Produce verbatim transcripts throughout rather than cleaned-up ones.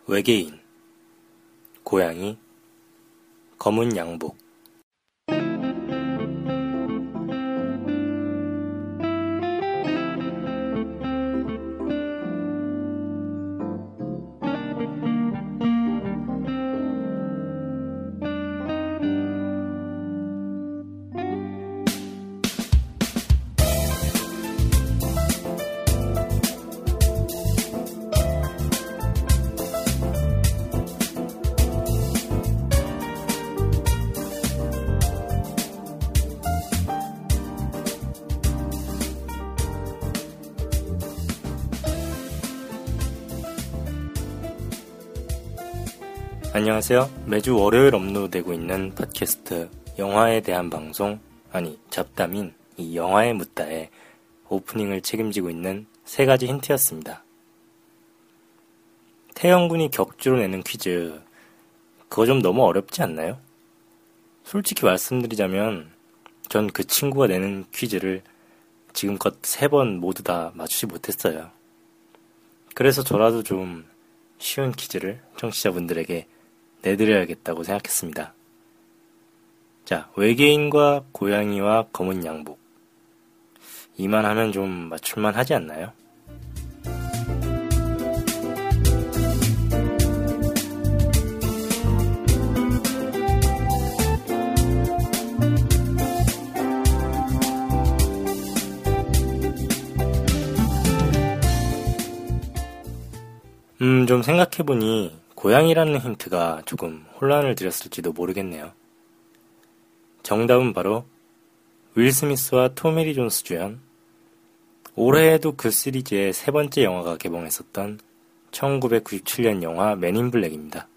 외계인, 고양이, 검은 양복. 안녕하세요. 매주 월요일 업로드되고 있는 팟캐스트 영화에 대한 방송, 아니 잡담인 이 영화에 묻다의 오프닝을 책임지고 있는 세 가지 힌트였습니다. 태영군이 격주로 내는 퀴즈, 그거 좀 너무 어렵지 않나요? 솔직히 말씀드리자면 전 그 친구가 내는 퀴즈를 지금껏 세 번 모두 다 맞추지 못했어요. 그래서 저라도 좀 쉬운 퀴즈를 청취자분들에게 내드려야겠다고 생각했습니다. 자, 외계인과 고양이와 검은 양복. 이만 하면 좀 맞출만 하지 않나요? 음, 좀 생각해보니 고양이라는 힌트가 조금 혼란을 드렸을지도 모르겠네요. 정답은 바로 윌 스미스와 토미 리 존스 주연, 올해에도 그 시리즈의 세 번째 영화가 개봉했었던 천구백구십칠 년 영화 맨 인 블랙입니다.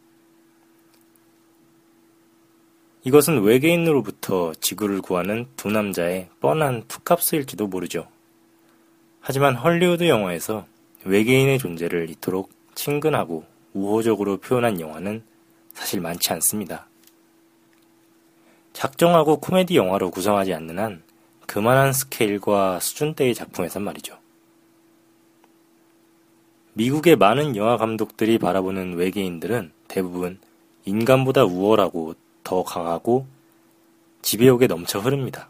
이것은 외계인으로부터 지구를 구하는 두 남자의 뻔한 툭합스일지도 모르죠. 하지만 헐리우드 영화에서 외계인의 존재를 이토록 친근하고 우호적으로 표현한 영화는 사실 많지 않습니다. 작정하고 코미디 영화로 구성하지 않는 한 그만한 스케일과 수준대의 작품에선 말이죠. 미국의 많은 영화 감독들이 바라보는 외계인들은 대부분 인간보다 우월하고 더 강하고 지배욕에 넘쳐 흐릅니다.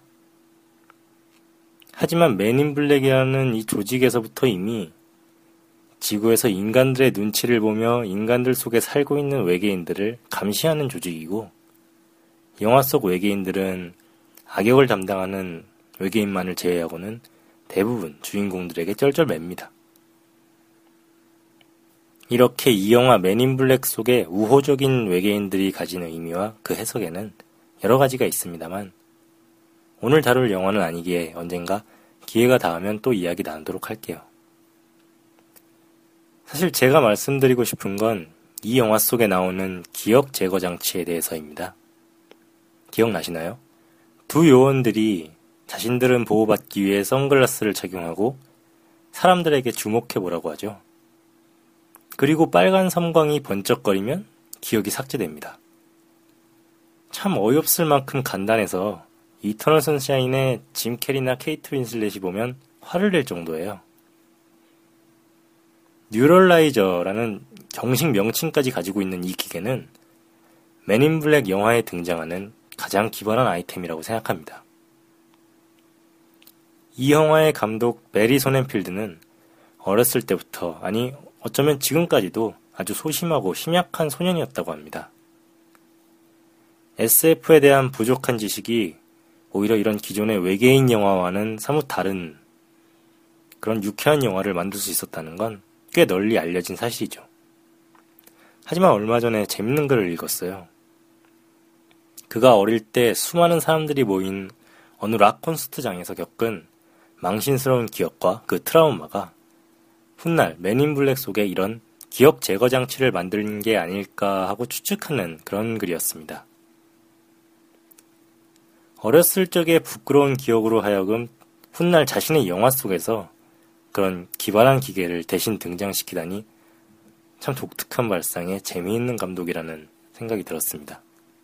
하지만 맨 인 블랙이라는 이 조직에서부터 이미 지구에서 인간들의 눈치를 보며 인간들 속에 살고 있는 외계인들을 감시하는 조직이고, 영화 속 외계인들은 악역을 담당하는 외계인만을 제외하고는 대부분 주인공들에게 쩔쩔맵니다. 이렇게 이 영화 맨 인 블랙 속의 우호적인 외계인들이 가진 의미와 그 해석에는 여러 가지가 있습니다만, 오늘 다룰 영화는 아니기에 언젠가 기회가 닿으면 또 이야기 나누도록 할게요. 사실 제가 말씀드리고 싶은 건 이 영화 속에 나오는 기억 제거 장치에 대해서입니다. 기억나시나요? 두 요원들이 자신들은 보호받기 위해 선글라스를 착용하고 사람들에게 주목해보라고 하죠. 그리고 빨간 섬광이 번쩍거리면 기억이 삭제됩니다. 참 어이없을 만큼 간단해서 이터널 선샤인의 짐 캐리나 케이트 윈슬렛이 보면 화를 낼 정도예요. 뉴럴라이저라는 정식 명칭까지 가지고 있는 이 기계는 맨 인 블랙 영화에 등장하는 가장 기발한 아이템이라고 생각합니다. 이 영화의 감독 베리 소넨필드는 어렸을 때부터, 아니 어쩌면 지금까지도 아주 소심하고 심약한 소년이었다고 합니다. 에스에프에 대한 부족한 지식이 오히려 이런 기존의 외계인 영화와는 사뭇 다른 그런 유쾌한 영화를 만들 수 있었다는 건 꽤 널리 알려진 사실이죠. 하지만 얼마 전에 재밌는 글을 읽었어요. 그가 어릴 때 수많은 사람들이 모인 어느 락 콘서트장에서 겪은 망신스러운 기억과 그 트라우마가 훗날 맨 인 블랙 속에 이런 기억 제거 장치를 만든 게 아닐까 하고 추측하는 그런 글이었습니다. 어렸을 적의 부끄러운 기억으로 하여금 훗날 자신의 영화 속에서 그런 기발한 기계를 대신 등장시키다니 참 독특한 발상에 재미있는 감독이라는 생각이 들었습니다.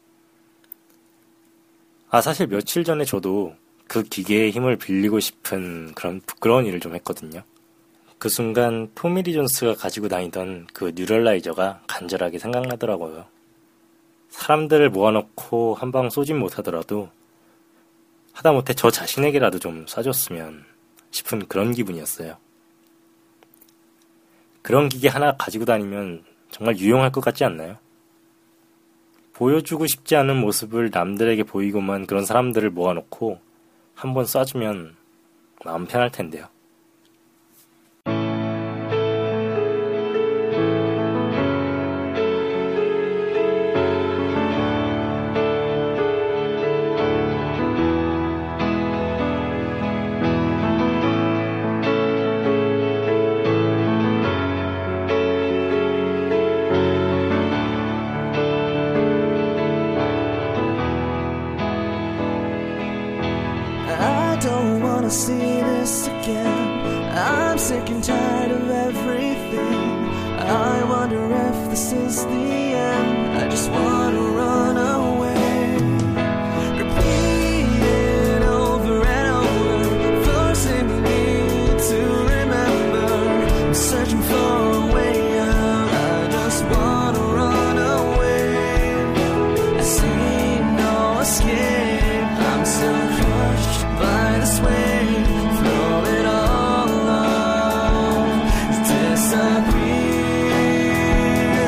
아, 사실 며칠 전에 저도 그 기계의 힘을 빌리고 싶은 그런 부끄러운 일을 좀 했거든요. 그 순간 토미리 존스가 가지고 다니던 그 뉴럴라이저가 간절하게 생각나더라고요. 사람들을 모아놓고 한 방 쏘진 못하더라도 하다못해 저 자신에게라도 좀 쏴줬으면 싶은 그런 기분이었어요. 그런 기계 하나 가지고 다니면 정말 유용할 것 같지 않나요? 보여주고 싶지 않은 모습을 남들에게 보이고만 그런 사람들을 모아놓고 한번 쏴주면 마음 편할 텐데요. See this again. I'm sick and tired of everything. I wonder if this is the end. I just wanna run away. Repeat it over and over, forcing me to remember. I'm searching for a way out. I just wanna run away. I see no escape. I'm so crushed by this wave. Disappear.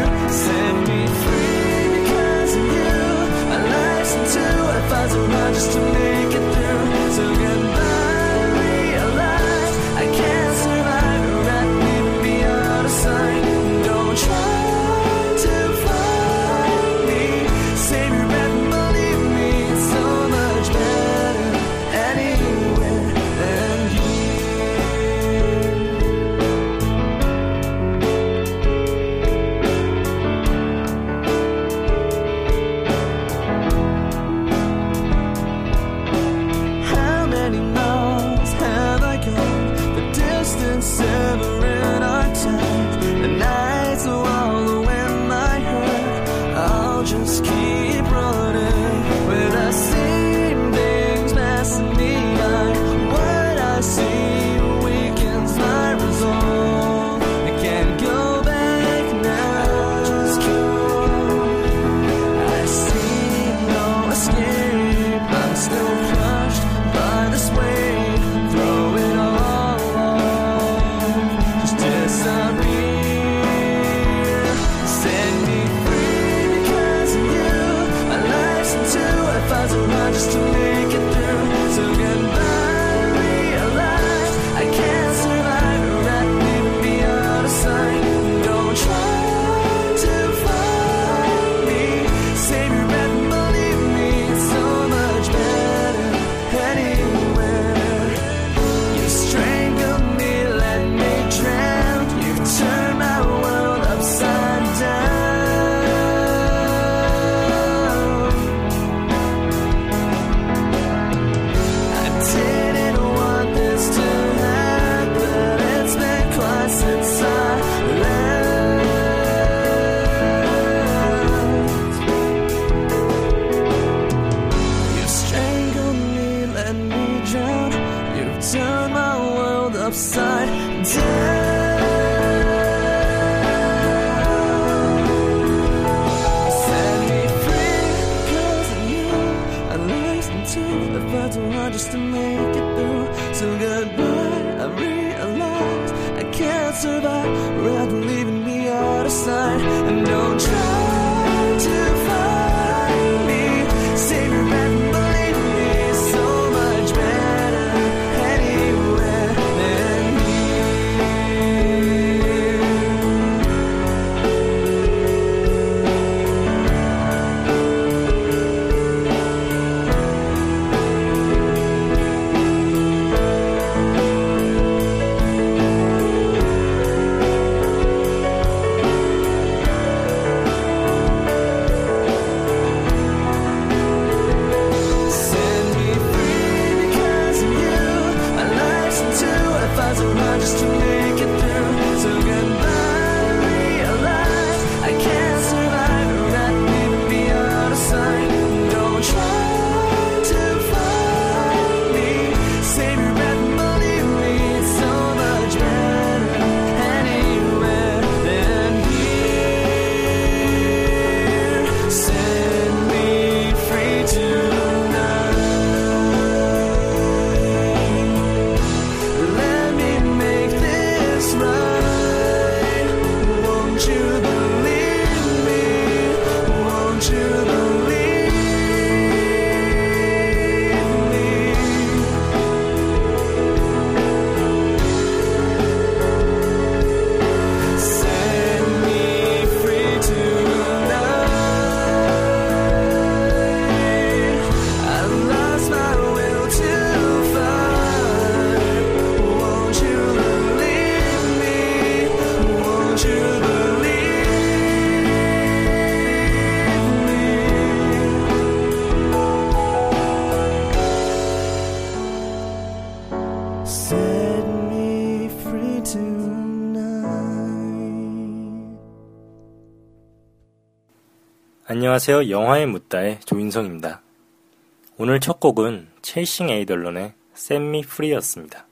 안녕하세요. 영화의 묻다의 조인성입니다. 오늘 첫 곡은 체이싱 에이덜런의 Set Me Free였습니다.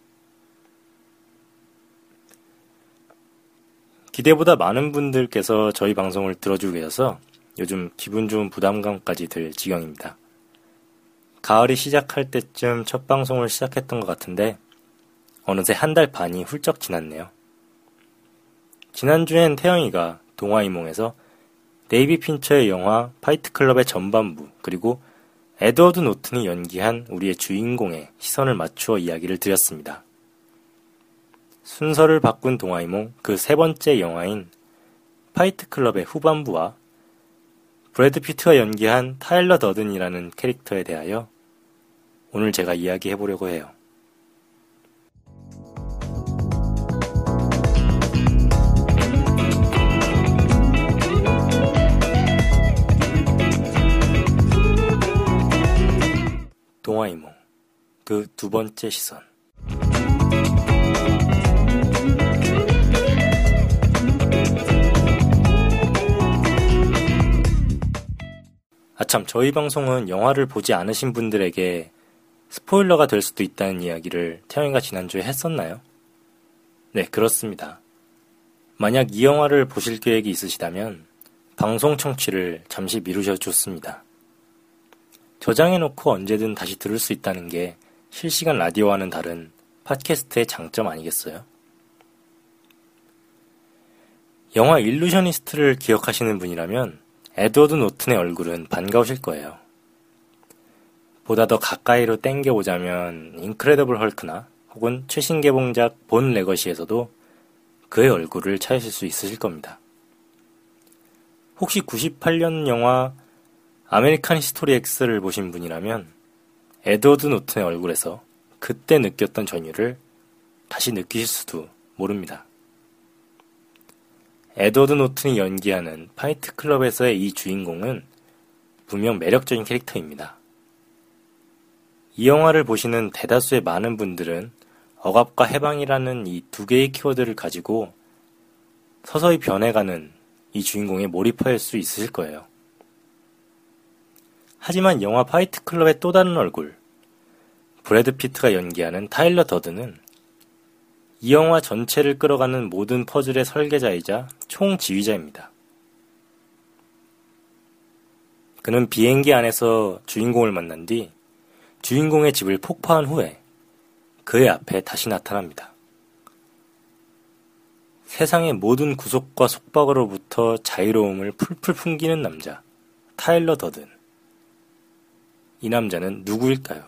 기대보다 많은 분들께서 저희 방송을 들어주고 계셔서 요즘 기분 좋은 부담감까지 들 지경입니다. 가을이 시작할 때쯤 첫 방송을 시작했던 것 같은데 어느새 한 달 반이 훌쩍 지났네요. 지난주엔 태영이가 동화이몽에서 데이비 핀처의 영화 파이트 클럽의 전반부 그리고 에드워드 노튼이 연기한 우리의 주인공의 시선을 맞추어 이야기를 드렸습니다. 순서를 바꾼 동화이몽 그 세 번째 영화인 파이트 클럽의 후반부와 브래드 피트가 연기한 타일러 더든이라는 캐릭터에 대하여 오늘 제가 이야기해보려고 해요. 동화이몽 그 두 번째 시선. 아참, 저희 방송은 영화를 보지 않으신 분들에게 스포일러가 될 수도 있다는 이야기를 태영이가 지난주에 했었나요? 네, 그렇습니다. 만약 이 영화를 보실 계획이 있으시다면 방송 청취를 잠시 미루셔도 좋습니다. 저장해놓고 언제든 다시 들을 수 있다는 게 실시간 라디오와는 다른 팟캐스트의 장점 아니겠어요? 영화 일루셔니스트를 기억하시는 분이라면 에드워드 노튼의 얼굴은 반가우실 거예요. 보다 더 가까이로 땡겨보자면 인크레더블 헐크나 혹은 최신 개봉작 본 레거시에서도 그의 얼굴을 찾으실 수 있으실 겁니다. 혹시 구십팔 년 영화 아메리칸 히스토리 X를 보신 분이라면 에드워드 노튼의 얼굴에서 그때 느꼈던 전율을 다시 느끼실 수도 모릅니다. 에드워드 노튼이 연기하는 파이트 클럽에서의 이 주인공은 분명 매력적인 캐릭터입니다. 이 영화를 보시는 대다수의 많은 분들은 억압과 해방이라는 이 두 개의 키워드를 가지고 서서히 변해가는 이 주인공에 몰입할 수 있으실 거예요. 하지만 영화 파이트 클럽의 또 다른 얼굴, 브래드 피트가 연기하는 타일러 더든은 이 영화 전체를 끌어가는 모든 퍼즐의 설계자이자 총지휘자입니다. 그는 비행기 안에서 주인공을 만난 뒤 주인공의 집을 폭파한 후에 그의 앞에 다시 나타납니다. 세상의 모든 구속과 속박으로부터 자유로움을 풀풀 풍기는 남자, 타일러 더든. 이 남자는 누구일까요?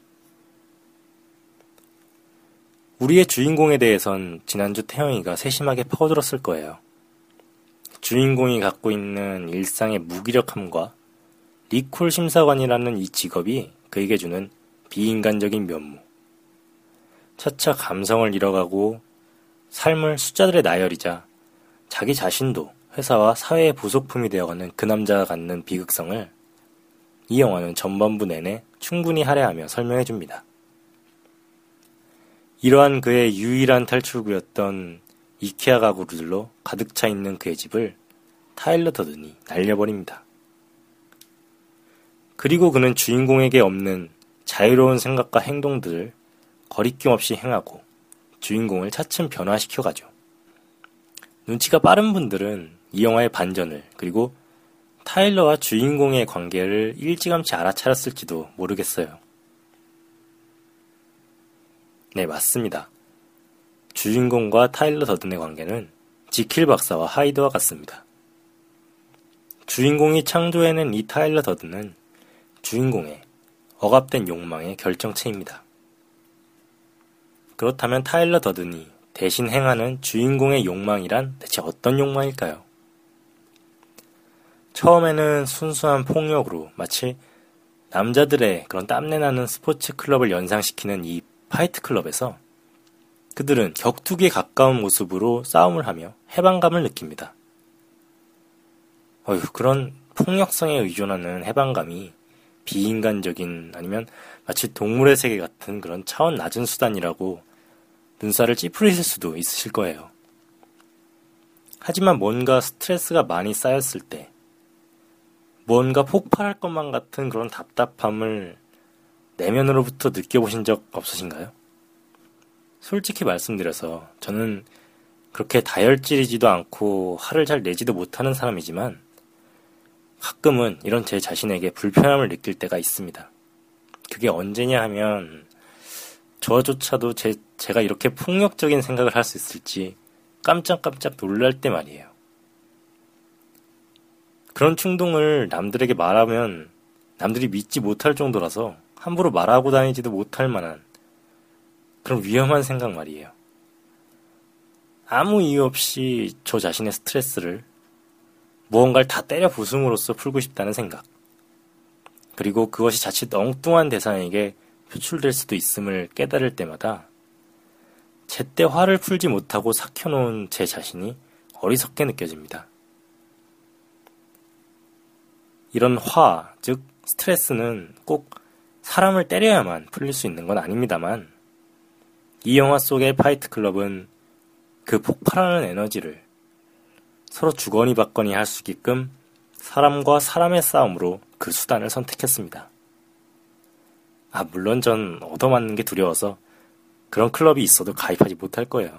우리의 주인공에 대해선 지난주 태영이가 세심하게 파고들었을 거예요. 주인공이 갖고 있는 일상의 무기력함과 리콜 심사관이라는 이 직업이 그에게 주는 비인간적인 면모. 차차 감성을 잃어가고 삶을 숫자들의 나열이자 자기 자신도 회사와 사회의 부속품이 되어가는 그 남자가 갖는 비극성을 이 영화는 전반부 내내 충분히 할애하며 설명해줍니다. 이러한 그의 유일한 탈출구였던 이케아 가구들로 가득 차 있는 그의 집을 타일러 더든이 날려버립니다. 그리고 그는 주인공에게 없는 자유로운 생각과 행동들을 거리낌 없이 행하고 주인공을 차츰 변화시켜가죠. 눈치가 빠른 분들은 이 영화의 반전을 그리고 타일러와 주인공의 관계를 일찌감치 알아차렸을지도 모르겠어요. 네, 맞습니다. 주인공과 타일러 더든의 관계는 지킬 박사와 하이드와 같습니다. 주인공이 창조해낸 이 타일러 더든은 주인공의 억압된 욕망의 결정체입니다. 그렇다면 타일러 더든이 대신 행하는 주인공의 욕망이란 대체 어떤 욕망일까요? 처음에는 순수한 폭력으로 마치 남자들의 그런 땀내나는 스포츠 클럽을 연상시키는 이 파이트 클럽에서 그들은 격투기에 가까운 모습으로 싸움을 하며 해방감을 느낍니다. 어휴, 그런 폭력성에 의존하는 해방감이 비인간적인 아니면 마치 동물의 세계 같은 그런 차원 낮은 수단이라고 눈살을 찌푸리실 수도 있으실 거예요. 하지만 뭔가 스트레스가 많이 쌓였을 때 뭔가 폭발할 것만 같은 그런 답답함을 내면으로부터 느껴보신 적 없으신가요? 솔직히 말씀드려서 저는 그렇게 다혈질이지도 않고 화를 잘 내지도 못하는 사람이지만 가끔은 이런 제 자신에게 불편함을 느낄 때가 있습니다. 그게 언제냐 하면 저조차도 제, 제가 이렇게 폭력적인 생각을 할 수 있을지 깜짝깜짝 놀랄 때 말이에요. 그런 충동을 남들에게 말하면 남들이 믿지 못할 정도라서 함부로 말하고 다니지도 못할 만한 그런 위험한 생각 말이에요. 아무 이유 없이 저 자신의 스트레스를 무언가를 다 때려 부숨으로써 풀고 싶다는 생각. 그리고 그것이 자칫 엉뚱한 대상에게 표출될 수도 있음을 깨달을 때마다 제때 화를 풀지 못하고 삭혀놓은 제 자신이 어리석게 느껴집니다. 이런 화, 즉 스트레스는 꼭 사람을 때려야만 풀릴 수 있는 건 아닙니다만 이 영화 속의 파이트 클럽은 그 폭발하는 에너지를 서로 주거니 받거니 할 수 있게끔 사람과 사람의 싸움으로 그 수단을 선택했습니다. 아, 물론 전 얻어맞는 게 두려워서 그런 클럽이 있어도 가입하지 못할 거예요.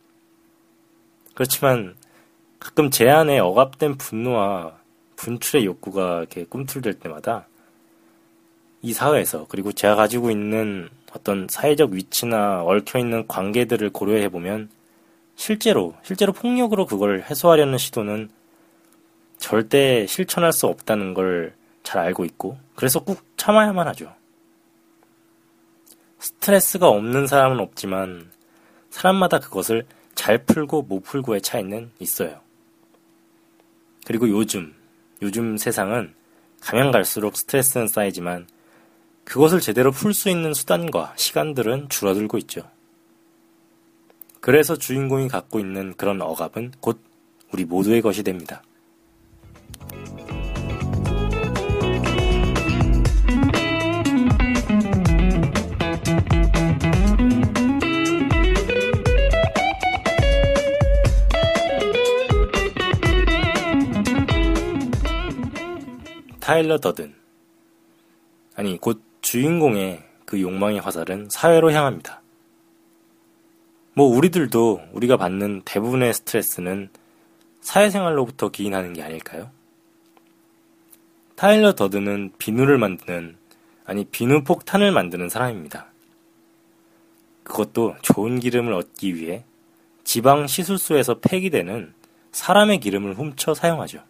그렇지만 가끔 제 안에 억압된 분노와 분출의 욕구가 이렇게 꿈틀댈 때마다 이 사회에서 그리고 제가 가지고 있는 어떤 사회적 위치나 얽혀있는 관계들을 고려해보면 실제로, 실제로 폭력으로 그걸 해소하려는 시도는 절대 실천할 수 없다는 걸 잘 알고 있고 그래서 꾹 참아야만 하죠. 스트레스가 없는 사람은 없지만 사람마다 그것을 잘 풀고 못 풀고의 차이는 있어요. 그리고 요즘, 요즘 세상은 가면 갈수록 스트레스는 쌓이지만 그것을 제대로 풀 수 있는 수단과 시간들은 줄어들고 있죠. 그래서 주인공이 갖고 있는 그런 억압은 곧 우리 모두의 것이 됩니다. 타일러 더든, 아니 곧 주인공의 그 욕망의 화살은 사회로 향합니다. 뭐 우리들도 우리가 받는 대부분의 스트레스는 사회생활로부터 기인하는 게 아닐까요? 타일러 더든은 비누를 만드는, 아니 비누 폭탄을 만드는 사람입니다. 그것도 좋은 기름을 얻기 위해 지방 시술소에서 폐기되는 사람의 기름을 훔쳐 사용하죠.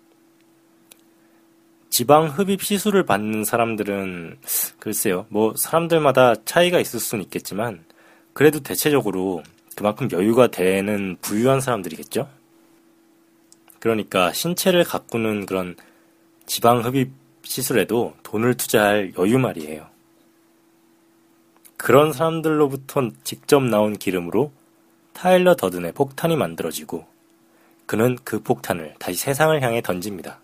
지방 흡입 시술을 받는 사람들은 글쎄요, 뭐 사람들마다 차이가 있을 수는 있겠지만 그래도 대체적으로 그만큼 여유가 되는 부유한 사람들이겠죠? 그러니까 신체를 가꾸는 그런 지방 흡입 시술에도 돈을 투자할 여유 말이에요. 그런 사람들로부터 직접 나온 기름으로 타일러 더든의 폭탄이 만들어지고 그는 그 폭탄을 다시 세상을 향해 던집니다.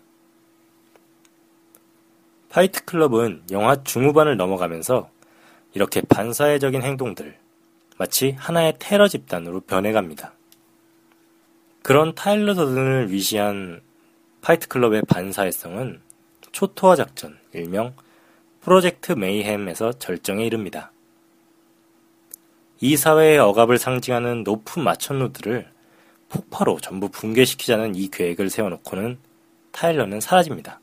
파이트 클럽은 영화 중후반을 넘어가면서 이렇게 반사회적인 행동들, 마치 하나의 테러 집단으로 변해갑니다. 그런 타일러 더든을 위시한 파이트 클럽의 반사회성은 초토화 작전, 일명 프로젝트 메이햄에서 절정에 이릅니다. 이 사회의 억압을 상징하는 높은 마천루들을 폭파로 전부 붕괴시키자는 이 계획을 세워놓고는 타일러는 사라집니다.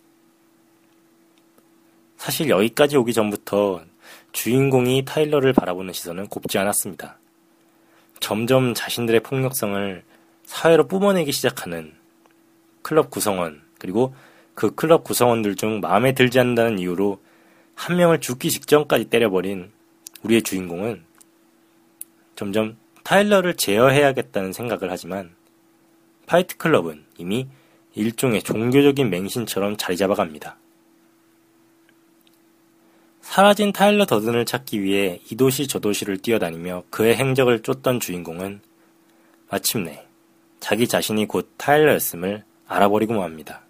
사실 여기까지 오기 전부터 주인공이 타일러를 바라보는 시선은 곱지 않았습니다. 점점 자신들의 폭력성을 사회로 뿜어내기 시작하는 클럽 구성원, 그리고 그 클럽 구성원들 중 마음에 들지 않는다는 이유로 한 명을 죽기 직전까지 때려버린 우리의 주인공은 점점 타일러를 제어해야겠다는 생각을 하지만 파이트 클럽은 이미 일종의 종교적인 맹신처럼 자리 잡아갑니다. 사라진 타일러 더든을 찾기 위해 이 도시 저 도시를 뛰어다니며 그의 행적을 쫓던 주인공은 마침내 자기 자신이 곧 타일러였음을 알아버리고 맙니다.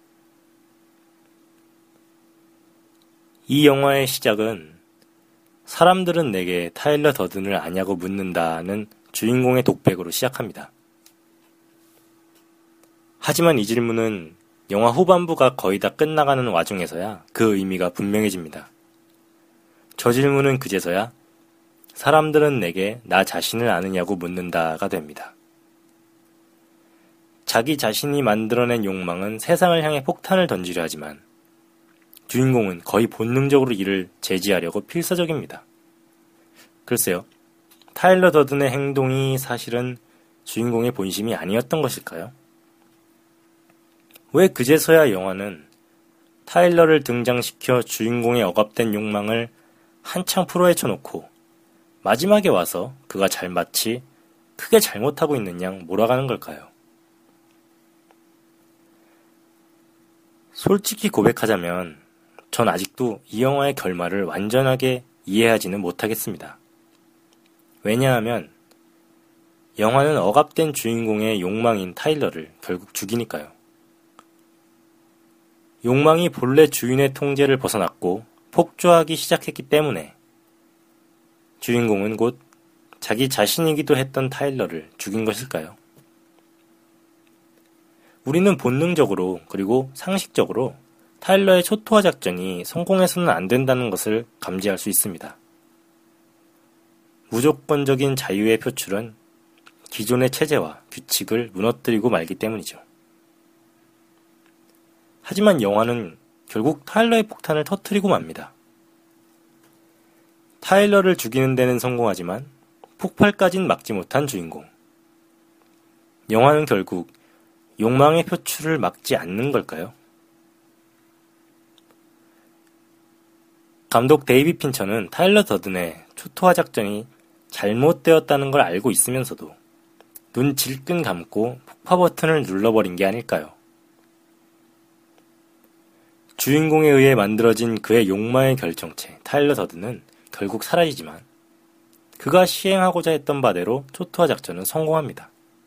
이 영화의 시작은 사람들은 내게 타일러 더든을 아냐고 묻는다는 주인공의 독백으로 시작합니다. 하지만 이 질문은 영화 후반부가 거의 다 끝나가는 와중에서야 그 의미가 분명해집니다. 저 질문은 그제서야 사람들은 내게 나 자신을 아느냐고 묻는다가 됩니다. 자기 자신이 만들어낸 욕망은 세상을 향해 폭탄을 던지려 하지만 주인공은 거의 본능적으로 이를 제지하려고 필사적입니다. 글쎄요, 타일러 더든의 행동이 사실은 주인공의 본심이 아니었던 것일까요? 왜 그제서야 영화는 타일러를 등장시켜 주인공의 억압된 욕망을 한창 풀어헤쳐놓고 마지막에 와서 그가 잘 마치 크게 잘못하고 있는 양 몰아가는 걸까요? 솔직히 고백하자면 전 아직도 이 영화의 결말을 완전하게 이해하지는 못하겠습니다. 왜냐하면 영화는 억압된 주인공의 욕망인 타일러를 결국 죽이니까요. 욕망이 본래 주인의 통제를 벗어났고 폭주하기 시작했기 때문에 주인공은 곧 자기 자신이기도 했던 타일러를 죽인 것일까요? 우리는 본능적으로 그리고 상식적으로 타일러의 초토화 작전이 성공해서는 안 된다는 것을 감지할 수 있습니다. 무조건적인 자유의 표출은 기존의 체제와 규칙을 무너뜨리고 말기 때문이죠. 하지만 영화는 결국 타일러의 폭탄을 터뜨리고 맙니다. 타일러를 죽이는 데는 성공하지만 폭발까진 막지 못한 주인공. 영화는 결국 욕망의 표출을 막지 않는 걸까요? 감독 데이비 핀처는 타일러 더든의 초토화 작전이 잘못되었다는 걸 알고 있으면서도 눈 질끈 감고 폭파 버튼을 눌러버린 게 아닐까요? 주인공에 의해 만들어진 그의 욕망의 결정체 타일러 더든은 결국 사라지지만 그가 시행하고자 했던 바대로 초토화 작전은 성공합니다.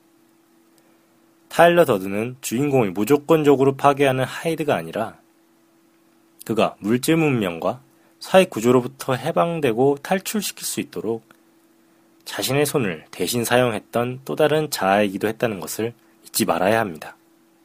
타일러 더든은 주인공을 무조건적으로 파괴하는 하이드가 아니라 그가 물질 문명과 사회 구조로부터 해방되고 탈출시킬 수 있도록 자신의 손을 대신 사용했던 또 다른 자아이기도 했다는 것을 잊지 말아야 합니다.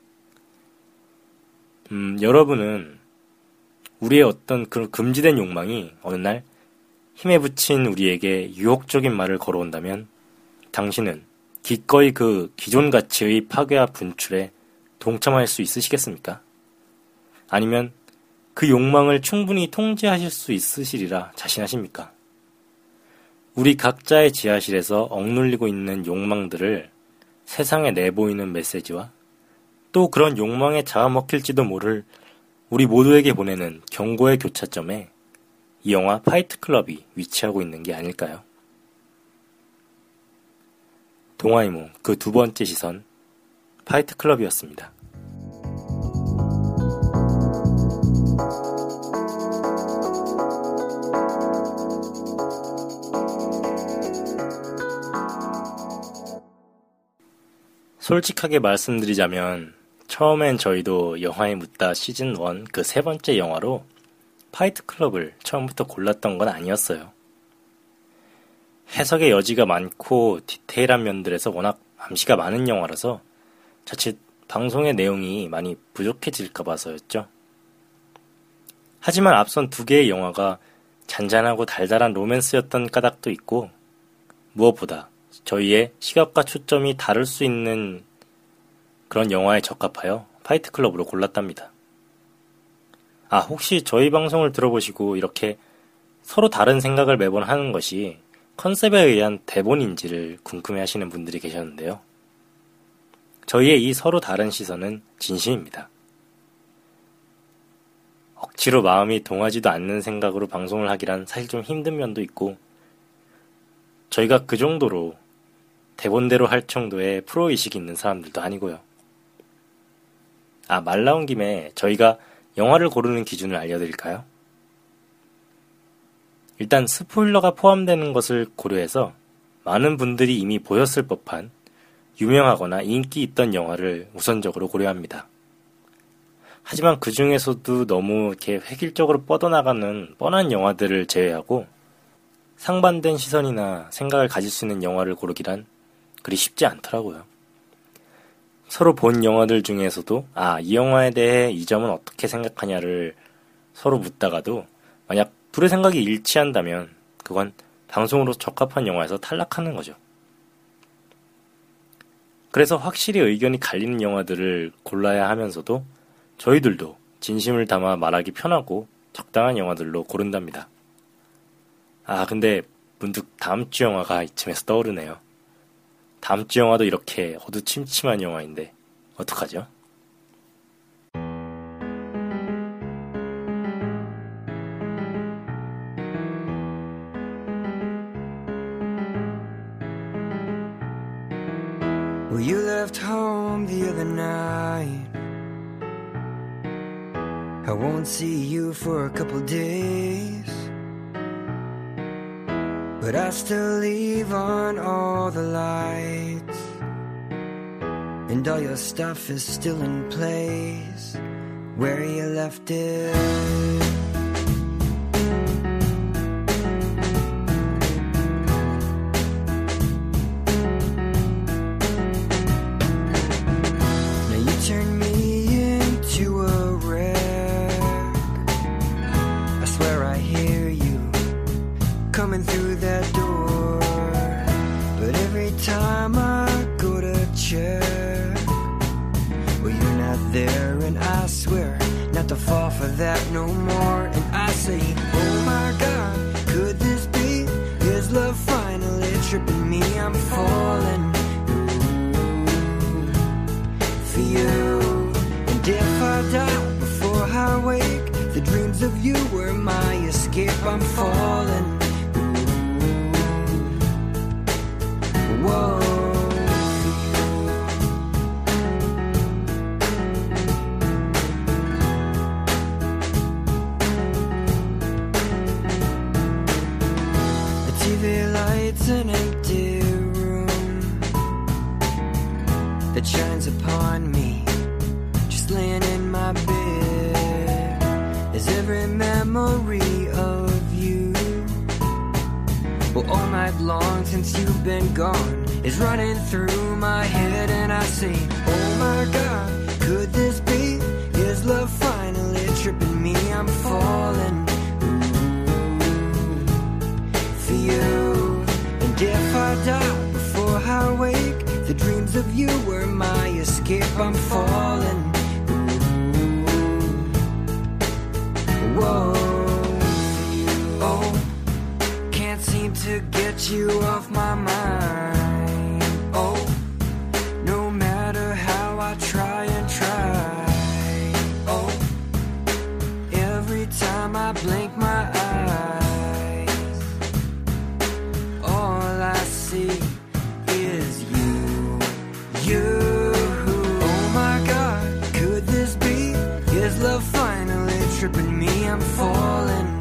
음, 여러분은 우리의 어떤 그 금지된 욕망이 어느 날 힘에 부친 우리에게 유혹적인 말을 걸어온다면 당신은 기꺼이 그 기존 가치의 파괴와 분출에 동참할 수 있으시겠습니까? 아니면 그 욕망을 충분히 통제하실 수 있으시리라 자신하십니까? 우리 각자의 지하실에서 억눌리고 있는 욕망들을 세상에 내보이는 메시지와 또 그런 욕망에 잡아먹힐지도 모를 우리 모두에게 보내는 경고의 교차점에 이 영화 파이트 클럽이 위치하고 있는 게 아닐까요? 동아이몽 그 두 번째 시선 파이트 클럽이었습니다. 솔직하게 말씀드리자면 처음엔 저희도 영화에 묻다 시즌 일 그 세 번째 영화로 파이트 클럽을 처음부터 골랐던 건 아니었어요. 해석의 여지가 많고 디테일한 면들에서 워낙 암시가 많은 영화라서 자칫 방송의 내용이 많이 부족해질까 봐서였죠. 하지만 앞선 두 개의 영화가 잔잔하고 달달한 로맨스였던 까닭도 있고 무엇보다 저희의 시각과 초점이 다를 수 있는 그런 영화에 적합하여 파이트 클럽으로 골랐답니다. 아, 혹시 저희 방송을 들어보시고 이렇게 서로 다른 생각을 매번 하는 것이 컨셉에 의한 대본인지를 궁금해 하시는 분들이 계셨는데요. 저희의 이 서로 다른 시선은 진심입니다. 억지로 마음이 동하지도 않는 생각으로 방송을 하기란 사실 좀 힘든 면도 있고 저희가 그 정도로 대본대로 할 정도의 프로의식이 있는 사람들도 아니고요. 아, 말 나온 김에 저희가 영화를 고르는 기준을 알려드릴까요? 일단 스포일러가 포함되는 것을 고려해서 많은 분들이 이미 보셨을 법한 유명하거나 인기 있던 영화를 우선적으로 고려합니다. 하지만 그 중에서도 너무 이렇게 획일적으로 뻗어나가는 뻔한 영화들을 제외하고 상반된 시선이나 생각을 가질 수 있는 영화를 고르기란 그리 쉽지 않더라고요. 서로 본 영화들 중에서도 아, 이 영화에 대해 이 점은 어떻게 생각하냐를 서로 묻다가도 만약 둘의 생각이 일치한다면 그건 방송으로 적합한 영화에서 탈락하는 거죠. 그래서 확실히 의견이 갈리는 영화들을 골라야 하면서도 저희들도 진심을 담아 말하기 편하고 적당한 영화들로 고른답니다. 아, 근데 문득 다음 주 영화가 이쯤에서 떠오르네요. 다음 주 영화도 이렇게 어두침침한 영화인데 어떡하죠? Well, you left home the other night. I won't see you for a couple days, but I still leave on all the lights, and all your stuff is still in place where you left it. Coming through that door, but every time I go to check, well, you're not there, and I swear not to fall for that no more. And I say, oh my God, could this be? Is love finally tripping me? I'm falling for you. And if I die before I wake, the dreams of you were my escape. I'm falling. Whoa. The T V lights an empty room that shines upon me, just laying in my bed. Is every memory of you, well, all night long since you've been gone, is running through my head. And I say, oh my God, could this be? Is love finally tripping me? I'm falling for you. And if I die before I wake, the dreams of you were my escape. I'm falling. Whoa. Oh, can't seem to get you off my mind. Oh, no matter how I try and try. Oh, every time I blink my eyes, all I see is you, you. Oh my God, could this be? Is love finally tripping me? I'm falling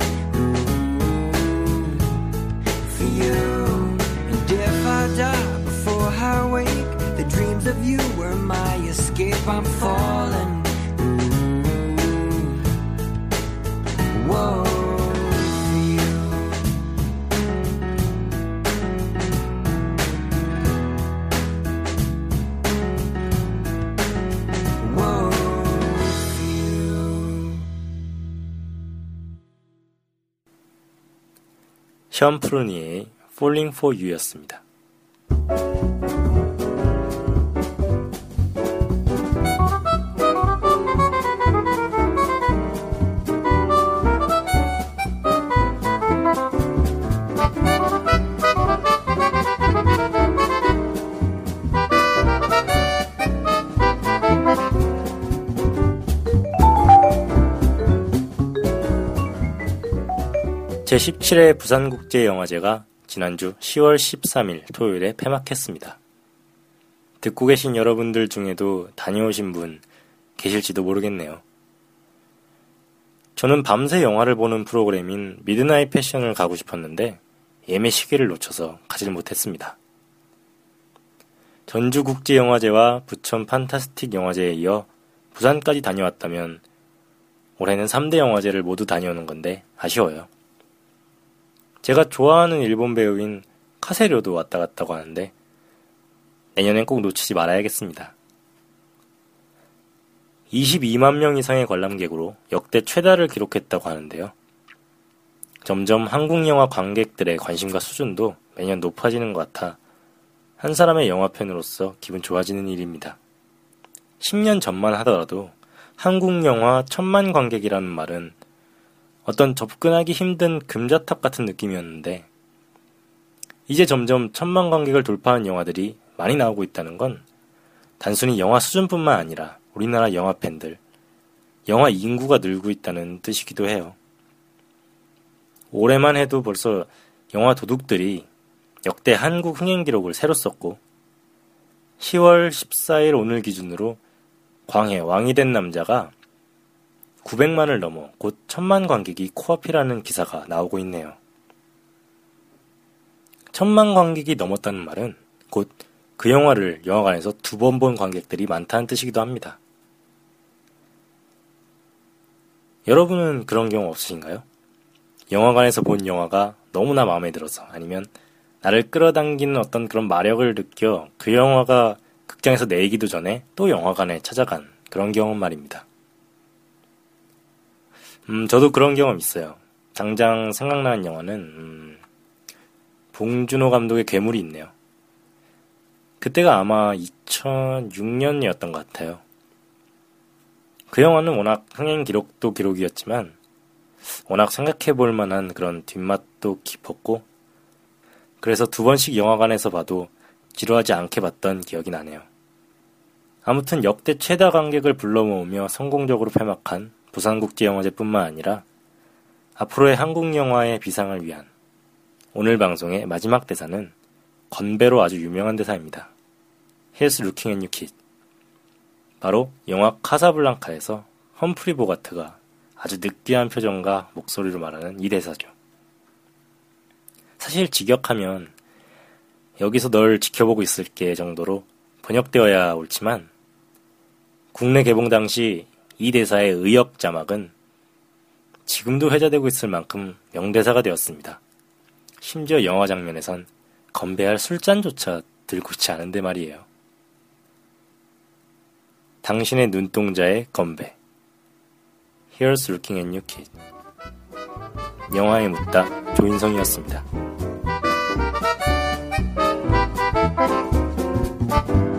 for you. And if I die before I wake, the dreams of you were my escape. I'm falling. Whoa, for you. Whoa, for you. 션 프루니의 Falling for You였습니다. 제십칠 회 부산국제영화제가 지난주 시월 십삼일 토요일에 폐막했습니다. 듣고 계신 여러분들 중에도 다녀오신 분 계실지도 모르겠네요. 저는 밤새 영화를 보는 프로그램인 미드나잇 패션을 가고 싶었는데 예매 시기를 놓쳐서 가질 못했습니다. 전주국제영화제와 부천 판타스틱 영화제에 이어 부산까지 다녀왔다면 올해는 삼 대 영화제를 모두 다녀오는 건데 아쉬워요. 제가 좋아하는 일본 배우인 카세료도 왔다 갔다고 하는데 내년엔 꼭 놓치지 말아야겠습니다. 이십이만 명 이상의 관람객으로 역대 최다를 기록했다고 하는데요. 점점 한국 영화 관객들의 관심과 수준도 매년 높아지는 것 같아 한 사람의 영화팬으로서 기분 좋아지는 일입니다. 십 년 전만 하더라도 한국 영화 천만 관객이라는 말은 어떤 접근하기 힘든 금자탑 같은 느낌이었는데 이제 점점 천만 관객을 돌파한 영화들이 많이 나오고 있다는 건 단순히 영화 수준뿐만 아니라 우리나라 영화 팬들, 영화 인구가 늘고 있다는 뜻이기도 해요. 올해만 해도 벌써 영화 도둑들이 역대 한국 흥행 기록을 새로 썼고 시월 십사일 오늘 기준으로 광해 왕이 된 남자가 구백만을 넘어 곧 천만 관객이 코앞이라는 기사가 나오고 있네요. 천만 관객이 넘었다는 말은 곧 그 영화를 영화관에서 두 번 본 관객들이 많다는 뜻이기도 합니다. 여러분은 그런 경우 없으신가요? 영화관에서 본 영화가 너무나 마음에 들어서 아니면 나를 끌어당기는 어떤 그런 마력을 느껴 그 영화가 극장에서 내기도 전에 또 영화관에 찾아간 그런 경험 말입니다. 음, 저도 그런 경험 있어요. 당장 생각나는 영화는 음, 봉준호 감독의 괴물이 있네요. 그때가 아마 이천육 년이었던 것 같아요. 그 영화는 워낙 흥행 기록도 기록이었지만 워낙 생각해볼 만한 그런 뒷맛도 깊었고 그래서 두 번씩 영화관에서 봐도 지루하지 않게 봤던 기억이 나네요. 아무튼 역대 최다 관객을 불러 모으며 성공적으로 폐막한 부산국제영화제뿐만 아니라 앞으로의 한국 영화의 비상을 위한 오늘 방송의 마지막 대사는 건배로 아주 유명한 대사입니다. Here's looking at you kid. 바로 영화 카사블랑카에서 험프리 보가트가 아주 느끼한 표정과 목소리로 말하는 이 대사죠. 사실 직역하면 여기서 널 지켜보고 있을게 정도로 번역되어야 옳지만 국내 개봉 당시 이 대사의 의역 자막은 지금도 회자되고 있을 만큼 명대사가 되었습니다. 심지어 영화 장면에선 건배할 술잔조차 들고 있지 않은데 말이에요. 당신의 눈동자의 건배. Here's looking at you kid. 영화에 묻다 조인성이었습니다.